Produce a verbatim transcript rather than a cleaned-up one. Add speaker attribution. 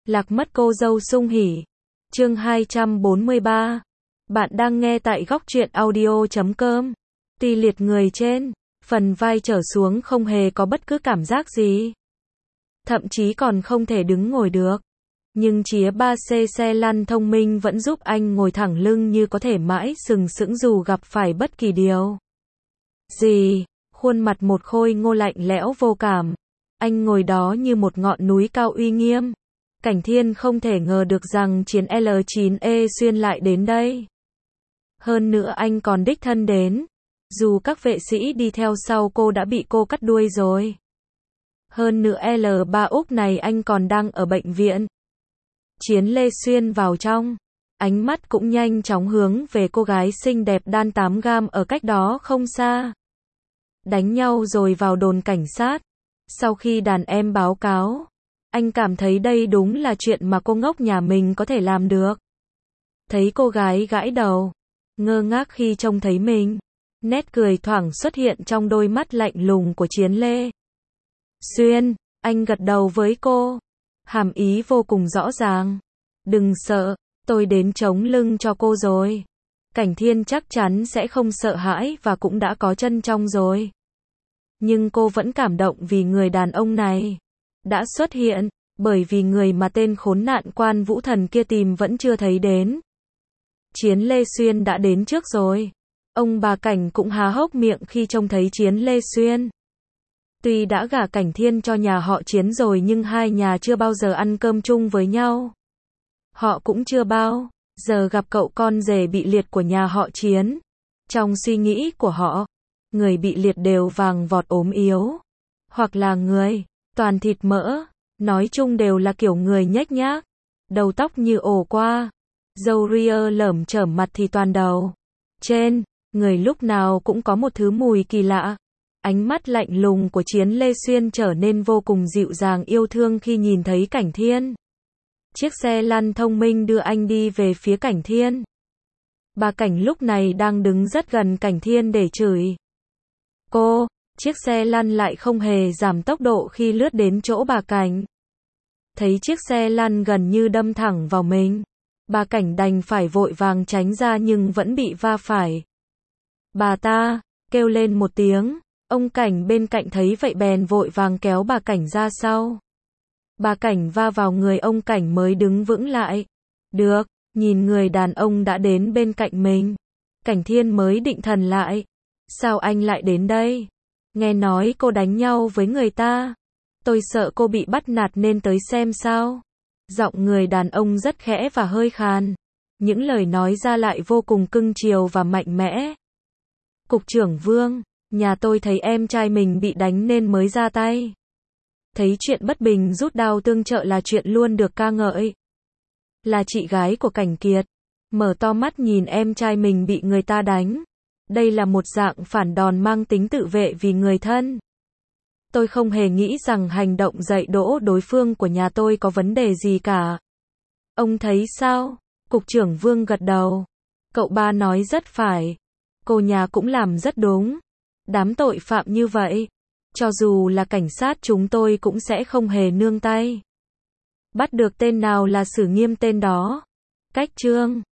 Speaker 1: Lạc mất cô dâu sung hỉ. Chương hai trăm bốn mươi ba. Bạn đang nghe tại góc truyện audio chấm com. Tì liệt người trên, phần vai trở xuống không hề có bất cứ cảm giác gì. Thậm chí còn không thể đứng ngồi được. Nhưng chía ba xê xe lăn thông minh vẫn giúp anh ngồi thẳng lưng như có thể mãi sừng sững dù gặp phải bất kỳ điều gì. Khuôn mặt một khôi ngô lạnh lẽo vô cảm. Anh ngồi đó như một ngọn núi cao uy nghiêm. Cảnh Thiên không thể ngờ được rằng chiến L chín E xuyên lại đến đây. Hơn nữa anh còn đích thân đến. Dù các vệ sĩ đi theo sau cô đã bị cô cắt đuôi rồi. Hơn nữa L ba Úc này anh còn đang ở bệnh viện. Chiến Lê xuyên vào trong. Ánh mắt cũng nhanh chóng hướng về cô gái xinh đẹp đan tám gam ở cách đó không xa. Đánh nhau rồi vào đồn cảnh sát. Sau khi đàn em báo cáo, anh cảm thấy đây đúng là chuyện mà cô ngốc nhà mình có thể làm được. Thấy cô gái gãi đầu, ngơ ngác khi trông thấy mình. Nét cười thoảng xuất hiện trong đôi mắt lạnh lùng của Chiến Lê. Xuyên, anh gật đầu với cô. Hàm ý vô cùng rõ ràng. Đừng sợ, tôi đến chống lưng cho cô rồi. Cảnh Thiên chắc chắn sẽ không sợ hãi và cũng đã có chân trong rồi. Nhưng cô vẫn cảm động vì người đàn ông này đã xuất hiện, bởi vì người mà tên khốn nạn Quan Vũ Thần kia tìm vẫn chưa thấy đến. Chiến Lê Xuyên đã đến trước rồi. Ông bà Cảnh cũng há hốc miệng khi trông thấy Chiến Lê Xuyên. Tuy đã gả Cảnh Thiên cho nhà họ Chiến rồi nhưng hai nhà chưa bao giờ ăn cơm chung với nhau. Họ cũng chưa bao giờ gặp cậu con rể bị liệt của nhà họ Chiến. Trong suy nghĩ của họ, người bị liệt đều vàng vọt ốm yếu, hoặc là người toàn thịt mỡ, nói chung đều là kiểu người nhếch nhác, đầu tóc như ổ qua, râu ria lởm chởm, mặt thì toàn đầu. Trên người lúc nào cũng có một thứ mùi kỳ lạ. Ánh mắt lạnh lùng của Chiến Lê Xuyên trở nên vô cùng dịu dàng yêu thương khi nhìn thấy Cảnh Thiên. Chiếc xe lăn thông minh đưa anh đi về phía Cảnh Thiên. Bà Cảnh lúc này đang đứng rất gần Cảnh Thiên để chửi cô. Chiếc xe lăn lại không hề giảm tốc độ khi lướt đến chỗ bà Cảnh. Thấy chiếc xe lăn gần như đâm thẳng vào mình, bà Cảnh đành phải vội vàng tránh ra nhưng vẫn bị va phải. Bà ta kêu lên một tiếng. Ông Cảnh bên cạnh thấy vậy bèn vội vàng kéo bà Cảnh ra sau. Bà Cảnh va vào người ông Cảnh mới đứng vững lại. Được, nhìn người đàn ông đã đến bên cạnh mình, Cảnh Thiên mới định thần lại. Sao anh lại đến đây? Nghe nói cô đánh nhau với người ta. Tôi sợ cô bị bắt nạt nên tới xem sao. Giọng người đàn ông rất khẽ và hơi khàn. Những lời nói ra lại vô cùng cưng chiều và mạnh mẽ. Cục trưởng Vương, nhà tôi thấy em trai mình bị đánh nên mới ra tay. Thấy chuyện bất bình rút đao tương trợ là chuyện luôn được ca ngợi. Là chị gái của Cảnh Kiệt. Mở to mắt nhìn em trai mình bị người ta đánh. Đây là một dạng phản đòn mang tính tự vệ vì người thân. Tôi không hề nghĩ rằng hành động dạy dỗ đối phương của nhà tôi có vấn đề gì cả. Ông thấy sao? Cục trưởng Vương gật đầu. Cậu ba nói rất phải. Cô nhà cũng làm rất đúng. Đám tội phạm như vậy, cho dù là cảnh sát chúng tôi cũng sẽ không hề nương tay. Bắt được tên nào là xử nghiêm tên đó. Cách chương